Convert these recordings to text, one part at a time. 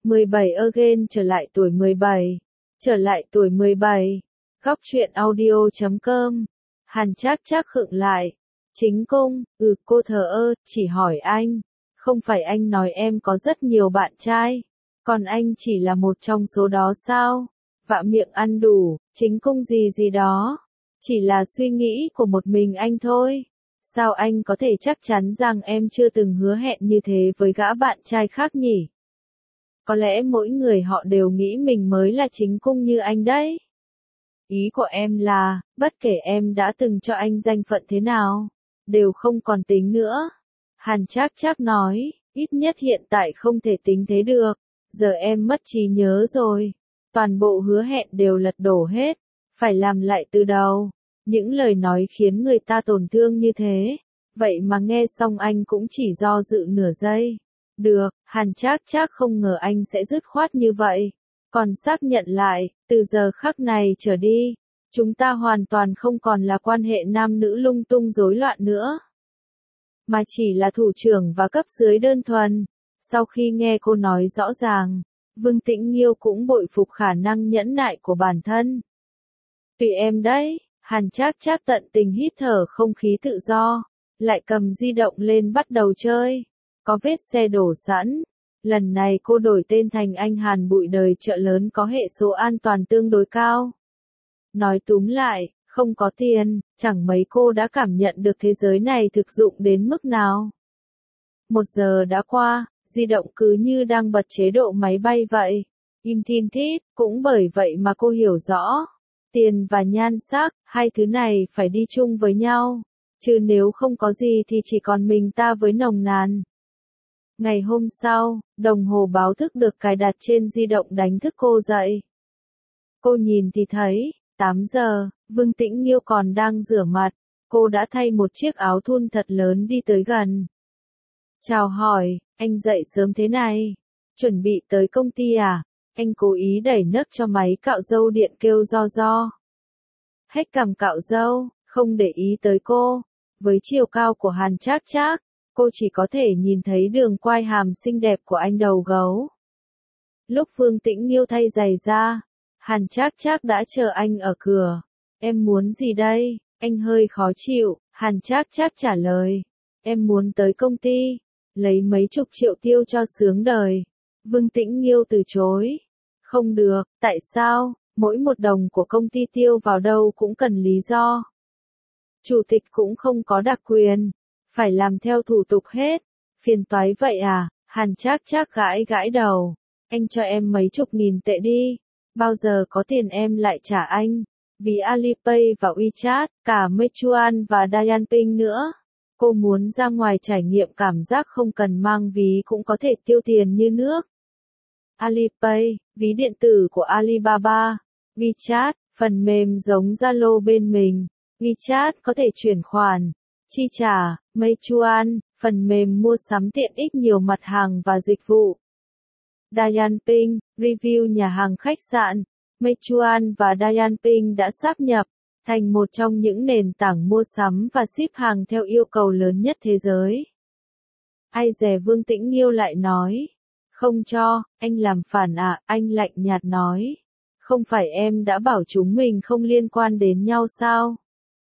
17 again trở lại tuổi 17. Trở lại tuổi 17. Góc truyện audio.com. Hàn Trác Trác khựng lại. Chính cung, cô thờ ơ, chỉ hỏi anh. Không phải anh nói em có rất nhiều bạn trai. Còn anh chỉ là một trong số đó sao? Vạ miệng ăn đủ, chính cung gì gì đó. Chỉ là suy nghĩ của một mình anh thôi. Sao anh có thể chắc chắn rằng em chưa từng hứa hẹn như thế với gã bạn trai khác nhỉ? Có lẽ mỗi người họ đều nghĩ mình mới là chính cung như anh đấy. Ý của em là, bất kể em đã từng cho anh danh phận thế nào, đều không còn tính nữa. Hàn Trác Trác nói, ít nhất hiện tại không thể tính thế được. Giờ em mất trí nhớ rồi. Toàn bộ hứa hẹn đều lật đổ hết. Phải làm lại từ đầu. Những lời nói khiến người ta tổn thương như thế. Vậy mà nghe xong anh cũng chỉ do dự nửa giây. Được, Hàn Trác Trác không ngờ anh sẽ dứt khoát như vậy. Còn xác nhận lại, từ giờ khắc này trở đi, chúng ta hoàn toàn không còn là quan hệ nam nữ lung tung rối loạn nữa. Mà chỉ là thủ trưởng và cấp dưới đơn thuần. Sau khi nghe cô nói rõ ràng, Vương Tĩnh Nghiêu cũng bội phục khả năng nhẫn nại của bản thân. Tùy em đấy, Hàn Trác Trác tận tình hít thở không khí tự do, lại cầm di động lên bắt đầu chơi. Có vết xe đổ sẵn. Lần này cô đổi tên thành anh Hàn Bụi đời chợ lớn có hệ số an toàn tương đối cao. Nói túm lại, không có tiền, chẳng mấy cô đã cảm nhận được thế giới này thực dụng đến mức nào. 1 giờ đã qua, di động cứ như đang bật chế độ máy bay vậy. Im thin thít, cũng bởi vậy mà cô hiểu rõ. Tiền và nhan sắc, hai thứ này phải đi chung với nhau. Chứ nếu không có gì thì chỉ còn mình ta với nồng nàn. Ngày hôm sau, đồng hồ báo thức được cài đặt trên di động đánh thức cô dậy. Cô nhìn thì thấy, 8 giờ, Vương Tĩnh Nghiêu còn đang rửa mặt. Cô đã thay một chiếc áo thun thật lớn đi tới gần. Chào hỏi, anh dậy sớm thế này. Chuẩn bị tới công ty à? Anh cố ý đẩy nấc cho máy cạo râu điện kêu do. Hết cằm cạo râu, không để ý tới cô. Với chiều cao của Hàn Trác Trác, cô chỉ có thể nhìn thấy đường quai hàm xinh đẹp của anh đầu gấu. Lúc Vương Tĩnh Nghiêu thay giày ra, Hàn Trác Trác đã chờ anh ở cửa. Em muốn gì đây? Anh hơi khó chịu, Hàn Trác Trác trả lời. Em muốn tới công ty, lấy mấy chục triệu tiêu cho sướng đời. Vương Tĩnh Nghiêu từ chối. Không được, tại sao? Mỗi một đồng của công ty tiêu vào đâu cũng cần lý do. Chủ tịch cũng không có đặc quyền. Phải làm theo thủ tục hết. Phiền toái vậy à? Hàn Trác Trác gãi đầu. Anh cho em mấy chục nghìn tệ đi. Bao giờ có tiền em lại trả anh. Vì Alipay và WeChat, cả Meituan và Dianping nữa. Cô muốn ra ngoài trải nghiệm cảm giác không cần mang ví cũng có thể tiêu tiền như nước. Alipay, ví điện tử của Alibaba. WeChat, phần mềm giống Zalo bên mình. WeChat có thể chuyển khoản, chi trả. Meituan, phần mềm mua sắm tiện ích nhiều mặt hàng và dịch vụ. Dianping, review nhà hàng khách sạn. Meituan và Dianping đã sáp nhập thành một trong những nền tảng mua sắm và ship hàng theo yêu cầu lớn nhất thế giới. Ai dè Vương Tĩnh Nghiêu lại nói. Không cho, anh làm phản à? Anh lạnh nhạt nói. Không phải em đã bảo chúng mình không liên quan đến nhau sao?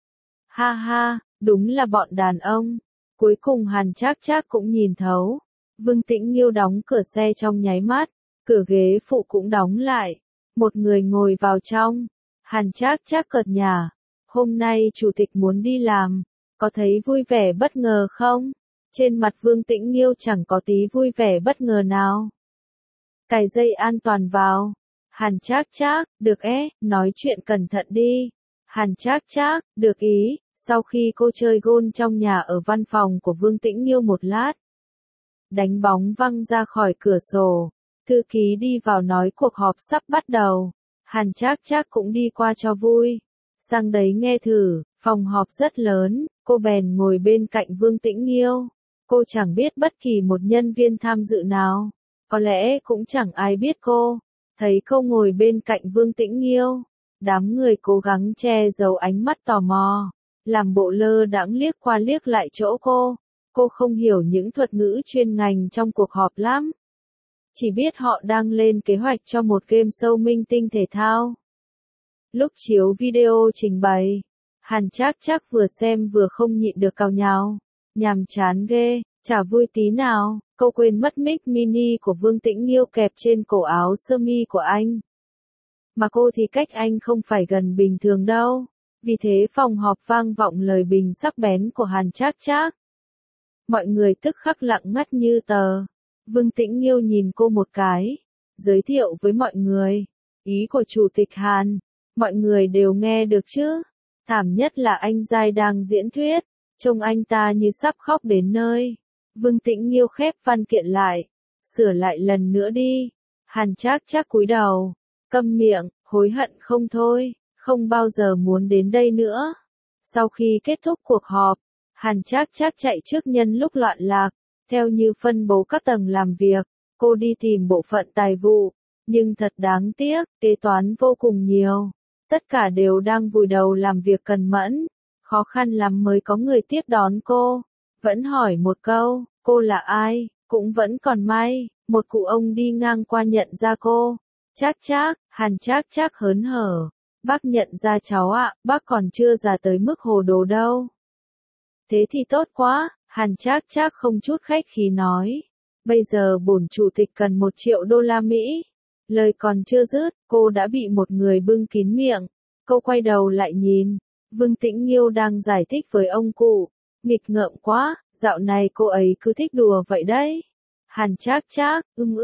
Ha ha, đúng là bọn đàn ông. Cuối cùng Hàn Trác Trác cũng nhìn thấu. Vương Tĩnh Nghiêu đóng cửa xe trong nháy mắt, cửa ghế phụ cũng đóng lại. Một người ngồi vào trong. Hàn Trác Trác cợt nhả. Hôm nay chủ tịch muốn đi làm, có thấy vui vẻ bất ngờ không? Trên mặt Vương Tĩnh Nghiêu chẳng có tí vui vẻ bất ngờ nào. Cài dây an toàn vào. Hàn Trác Trác, được nói chuyện cẩn thận đi. Hàn Trác Trác, được ý. Sau khi cô chơi gôn trong nhà ở văn phòng của Vương Tĩnh Nghiêu một lát, đánh bóng văng ra khỏi cửa sổ, thư ký đi vào nói cuộc họp sắp bắt đầu. Hàn Trác Trác cũng đi qua cho vui. Sang đấy nghe thử, phòng họp rất lớn, cô bèn ngồi bên cạnh Vương Tĩnh Nghiêu. Cô chẳng biết bất kỳ một nhân viên tham dự nào, có lẽ cũng chẳng ai biết cô. Thấy cô ngồi bên cạnh Vương Tĩnh Nghiêu, đám người cố gắng che giấu ánh mắt tò mò, làm bộ lơ đãng liếc qua liếc lại chỗ cô. Cô không hiểu những thuật ngữ chuyên ngành trong cuộc họp lắm. chỉ biết họ đang lên kế hoạch cho một game show minh tinh thể thao. Lúc chiếu video trình bày, Hàn Trác Trác vừa xem vừa không nhịn được cào nhào. Nhàm chán ghê, chả vui tí nào, cô quên mất mic mini của Vương Tĩnh Nghiêu kẹp trên cổ áo sơ mi của anh. Mà cô thì cách anh không phải gần bình thường đâu. Vì thế phòng họp vang vọng lời bình sắc bén của Hàn Trác Trác. Mọi người tức khắc lặng ngắt như tờ. Vương Tĩnh Nghiêu nhìn cô một cái, giới thiệu với mọi người. Ý của Chủ tịch Hàn, mọi người đều nghe được chứ. Thảm nhất là anh Giai đang diễn thuyết, trông anh ta như sắp khóc đến nơi. Vương Tĩnh Nghiêu khép văn kiện lại, sửa lại lần nữa đi. Hàn Trác Trác cúi đầu, câm miệng, hối hận không thôi, không bao giờ muốn đến đây nữa. Sau khi kết thúc cuộc họp, Hàn Trác Trác chạy trước nhân lúc loạn lạc, theo như phân bố các tầng làm việc, cô đi tìm bộ phận tài vụ, nhưng thật đáng tiếc, kế toán vô cùng nhiều. Tất cả đều đang vùi đầu làm việc cần mẫn, khó khăn lắm mới có người tiếp đón cô. Vẫn hỏi một câu, cô là ai, cũng vẫn còn may, một cụ ông đi ngang qua nhận ra cô. Trác Trác, Hàn Trác Trác hớn hở. Bác nhận ra cháu ạ, bác còn chưa già tới mức hồ đồ đâu. Thế thì tốt quá, Hàn Trác Trác không chút khách khí nói. Bây giờ bổn chủ tịch cần 1 triệu đô la Mỹ. Lời còn chưa dứt, cô đã bị một người bưng kín miệng. Cô quay đầu lại nhìn. Vương Tĩnh Nghiêu đang giải thích với ông cụ. Nghịch ngợm quá, dạo này cô ấy cứ thích đùa vậy đấy. Hàn Trác Trác,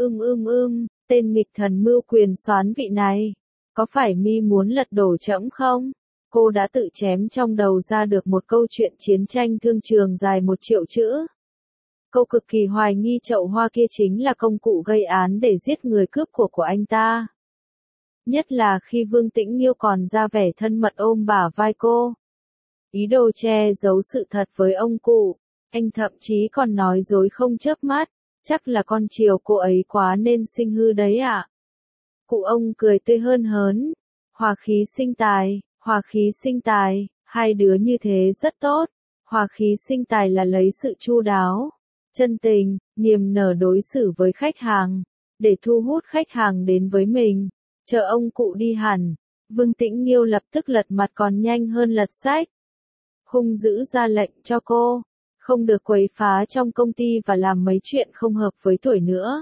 tên nghịch thần mưu quyền soán vị này. Có phải mi muốn lật đổ trẫm không? Cô đã tự chém trong đầu ra được một câu chuyện chiến tranh thương trường dài 1 triệu chữ. Cô cực kỳ hoài nghi chậu hoa kia chính là công cụ gây án để giết người cướp của anh ta. Nhất là khi Vương Tĩnh Nghiêu còn ra vẻ thân mật ôm bả vai cô. Ý đồ che giấu sự thật với ông cụ, anh thậm chí còn nói dối không chớp mắt, chắc là con chiều cô ấy quá nên sinh hư đấy ạ. Cụ ông cười tươi hơn hớn, hòa khí sinh tài, hai đứa như thế rất tốt, hòa khí sinh tài là lấy sự chu đáo, chân tình, niềm nở đối xử với khách hàng, để thu hút khách hàng đến với mình. Chờ ông cụ đi hẳn, Vương Tĩnh Nghiêu lập tức lật mặt còn nhanh hơn lật sách. Hung dữ ra lệnh cho cô, không được quấy phá trong công ty và làm mấy chuyện không hợp với tuổi nữa.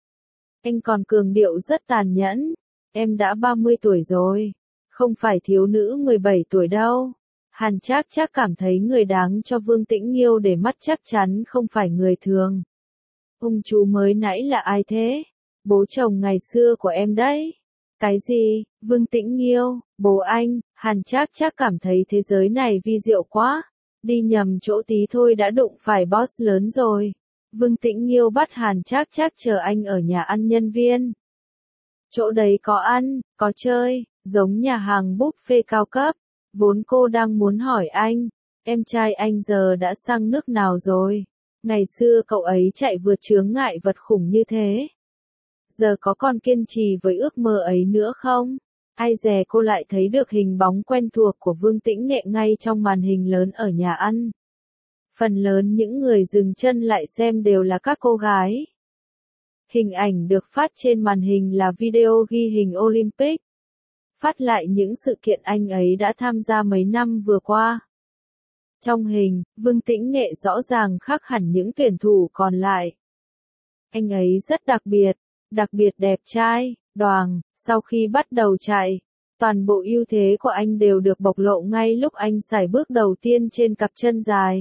Anh còn cường điệu rất tàn nhẫn, em đã 30 tuổi rồi, không phải thiếu nữ 17 tuổi đâu. Hàn Trác Trác cảm thấy người đáng cho Vương Tĩnh Nghiêu để mắt chắc chắn không phải người thường. Ông chú mới nãy là ai thế? Bố chồng ngày xưa của em đấy. Cái gì? Vương Tĩnh Nghiêu, bố anh. Hàn Trác Trác cảm thấy thế giới này vi diệu quá. Đi nhầm chỗ tí thôi đã đụng phải boss lớn rồi. Vương Tĩnh Nghiêu bắt Hàn Trác Trác chờ anh ở nhà ăn nhân viên. Chỗ đấy có ăn, có chơi, giống nhà hàng buffet cao cấp. Vốn cô đang muốn hỏi anh, em trai anh giờ đã sang nước nào rồi? Ngày xưa cậu ấy chạy vượt chướng ngại vật khủng như thế. Giờ có còn kiên trì với ước mơ ấy nữa không? Ai dè cô lại thấy được hình bóng quen thuộc của Vương Tĩnh Nghệ ngay trong màn hình lớn ở nhà ăn. Phần lớn những người dừng chân lại xem đều là các cô gái. Hình ảnh được phát trên màn hình là video ghi hình Olympic. Phát lại những sự kiện anh ấy đã tham gia mấy năm vừa qua. Trong hình, Vương Tĩnh Nghệ rõ ràng khác hẳn những tuyển thủ còn lại. Anh ấy rất đặc biệt đẹp trai, đoàng, sau khi bắt đầu chạy, toàn bộ ưu thế của anh đều được bộc lộ ngay lúc anh sải bước đầu tiên trên cặp chân dài.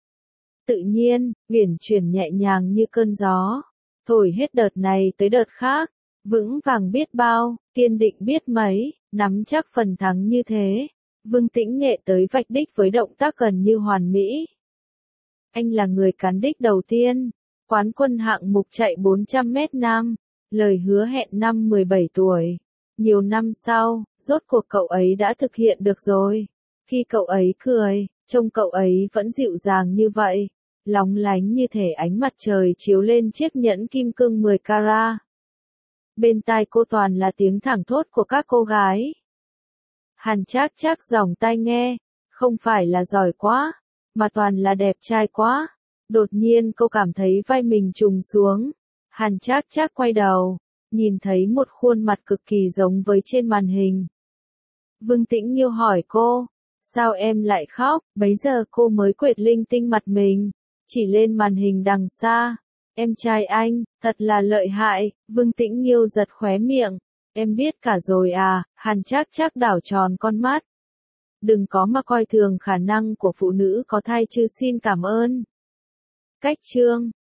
Tự nhiên, uyển chuyển nhẹ nhàng như cơn gió, thổi hết đợt này tới đợt khác, vững vàng biết bao, kiên định biết mấy, nắm chắc phần thắng như thế. Vương Tĩnh Nghệ tới vạch đích với động tác gần như hoàn mỹ. Anh là người cán đích đầu tiên, quán quân hạng mục chạy 400m nam, lời hứa hẹn năm 17 tuổi. Nhiều năm sau, rốt cuộc cậu ấy đã thực hiện được rồi. Khi cậu ấy cười, trông cậu ấy vẫn dịu dàng như vậy, lóng lánh như thể ánh mặt trời chiếu lên chiếc nhẫn kim cương 10 carat. Bên tai cô toàn là tiếng thảng thốt của các cô gái. Hàn Trác Trác dòng tai nghe, không phải là giỏi quá, mà toàn là đẹp trai quá. Đột nhiên cô cảm thấy vai mình trùng xuống. Hàn Trác Trác quay đầu, nhìn thấy một khuôn mặt cực kỳ giống với trên màn hình. Vương Tĩnh Nghiêu hỏi cô, sao em lại khóc? Bấy giờ cô mới quệt linh tinh mặt mình, chỉ lên màn hình đằng xa. Em trai anh, thật là lợi hại. Vương Tĩnh Nghiêu giật khóe miệng. Em biết cả rồi à? Hàn Trác Trác đảo tròn con mắt. Đừng có mà coi thường khả năng của phụ nữ có thai chứ, xin cảm ơn. Cách chương